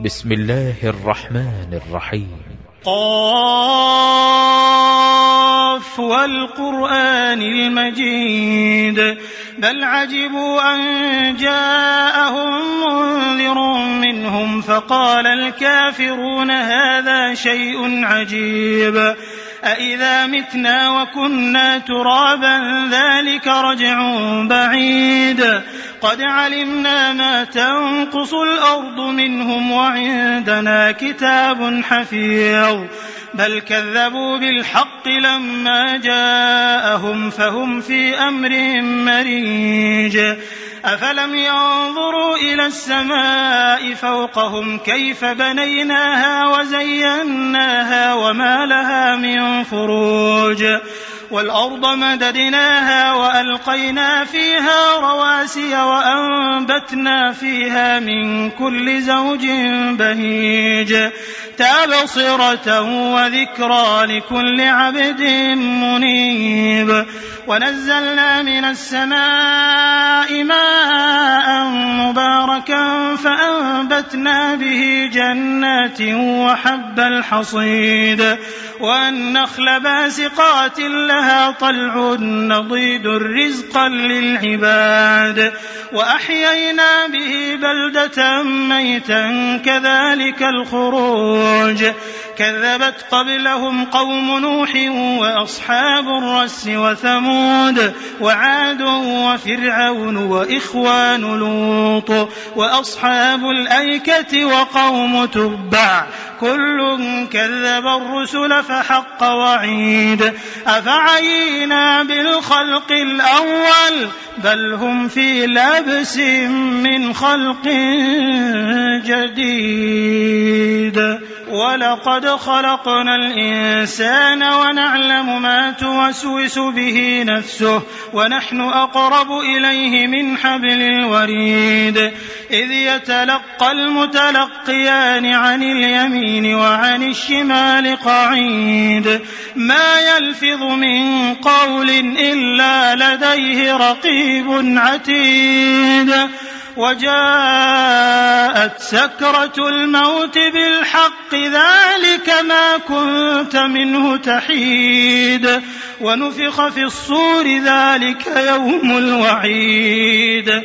بسم الله الرحمن الرحيم. قاف والقرآن المجيد بل عجبوا أن جاءهم منذر منهم فقال الكافرون هذا شيء عجيب أإذا متنا وكنا ترابا ذلك رجع بعيد قد علمنا ما تنقص الأرض منهم وعندنا كتاب حفيظ بل كذبوا بالحق لما جاءهم فهم في أمر مريج أفلم ينظروا إلى السماء فوقهم كيف بنيناها وزيناها وما لها من فروج والأرض مددناها وألقينا فيها رواسي وأنبتنا فيها من كل زوج بهيج تبصرة وذكرى لكل عبد منيب ونزلنا من السماء ماء مباركا فأنبتنا به جنات وحب الحصيد والنخل باسقات لها طلع نضيد رزقا للعباد وأحيينا به بلدة ميتا كذلك الخروج كذبت قبلهم قوم نوح وأصحاب الرس وثمود وعاد وفرعون وإخوان لوط وأصحاب الأيكة وقوم تبع كل كذب الرسل فحق وعيد أفعينا بالخلق الأول بل هم في لبس من خلق جديد ولقد خلقنا الإنسان ونعلم ما توسوس به نفسه ونحن أقرب إليه من حبل الوريد إذ يتلقى المتلقيان عن اليمين وعن الشمال قعيد ما يلفظ من قول إلا لديه رقيب عتيد وجاءت سكرة الموت بالحق ذلك ما كنت منه تحيد ونفخ في الصور ذلك يوم الوعيد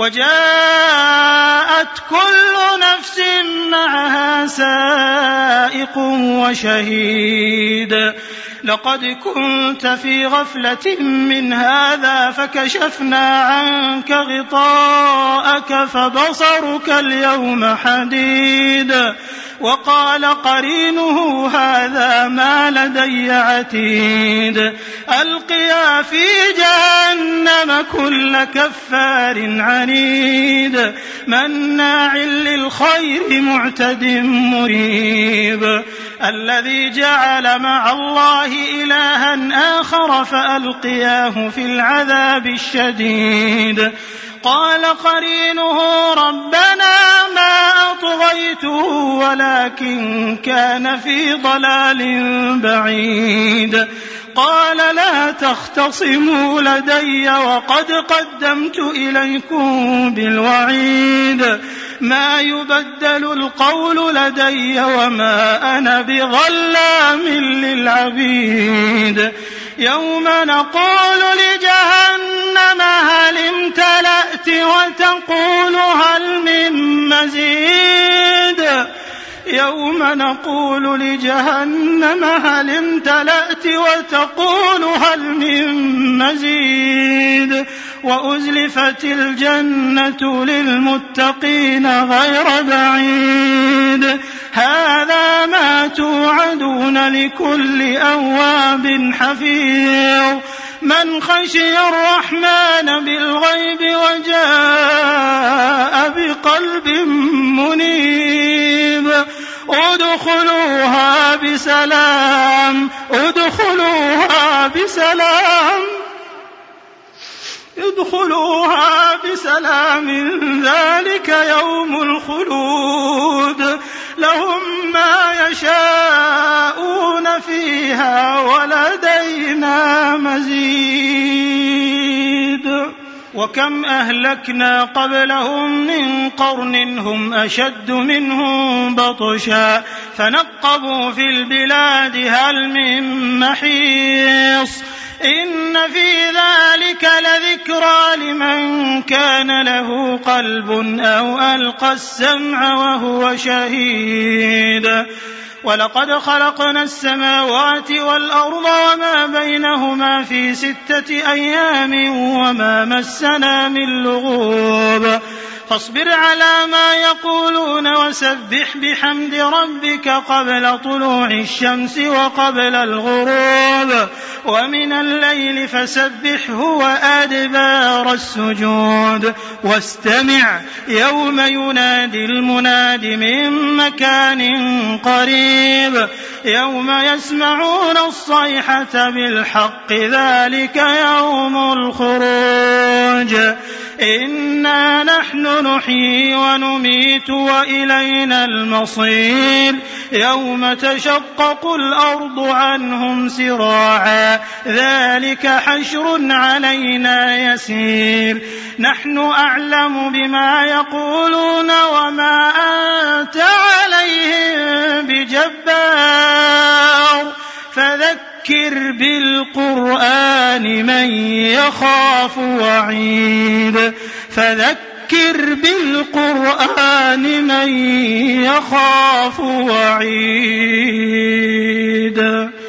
وجاءت كل نفس معها سائق وشهيد لقد كنت في غفلة من هذا فكشفنا عنك غطاءك فبصرك اليوم حديد وقال قرينه هذا ما لدي عتيد ألقيا في جهنم كل كفار عنيد مناع للخير معتد مريب الذي جعل مع الله إلها آخر فألقياه في العذاب الشديد قال قرينه ربنا ما أطغيته ولكن كان في ضلال بعيد قال لا تختصموا لدي وقد قدمت إليكم بالوعيد ما يبدل القول لدي وما أنا بظلام للعبيد يوم نقول لجهنم هل امتلأت وتقول هل من مزيد يوم نقول لجهنم هل امتلأت وتقول هل من مزيد وأزلفت الجنة للمتقين غير بعيد هذا ما توعدون لكل أواب حفيظ من خشي الرحمن بالغيب وجاء بقلب منيب ادخلوها بسلام ادخلوها بسلام ذلك يوم الخلود لهم ما يشاءون فيها ولدينا مزيد وكم أهلكنا قبلهم من قرن هم أشد منهم بطشا فنقبوا في البلاد هل من محيص إن في ذلك لذكرى لمن كان له قلب أو ألقى السمع وهو شهيد ولقد خلقنا السماوات والأرض وما بينهما في 6 أيام وما مسنا من لغوب فاصبر على ما يقولون وسبح بحمد ربك قبل طلوع الشمس وقبل الغروب ومن الليل فسبحه وأدبار السجود واستمع يوم ينادي المناد من مكان قريب يوم يسمعون الصيحة بالحق ذلك يوم الخروج إنا نحن نحيي ونميت وإلينا المصير يوم تشقق الأرض عنهم سراعا ذلك حشر علينا يسير نحن أعلم بما يقولون وما أنت عليهم بجبار فذكر بالقرآن من يخاف وعيد فذكر بالقرآن من يخاف وعيد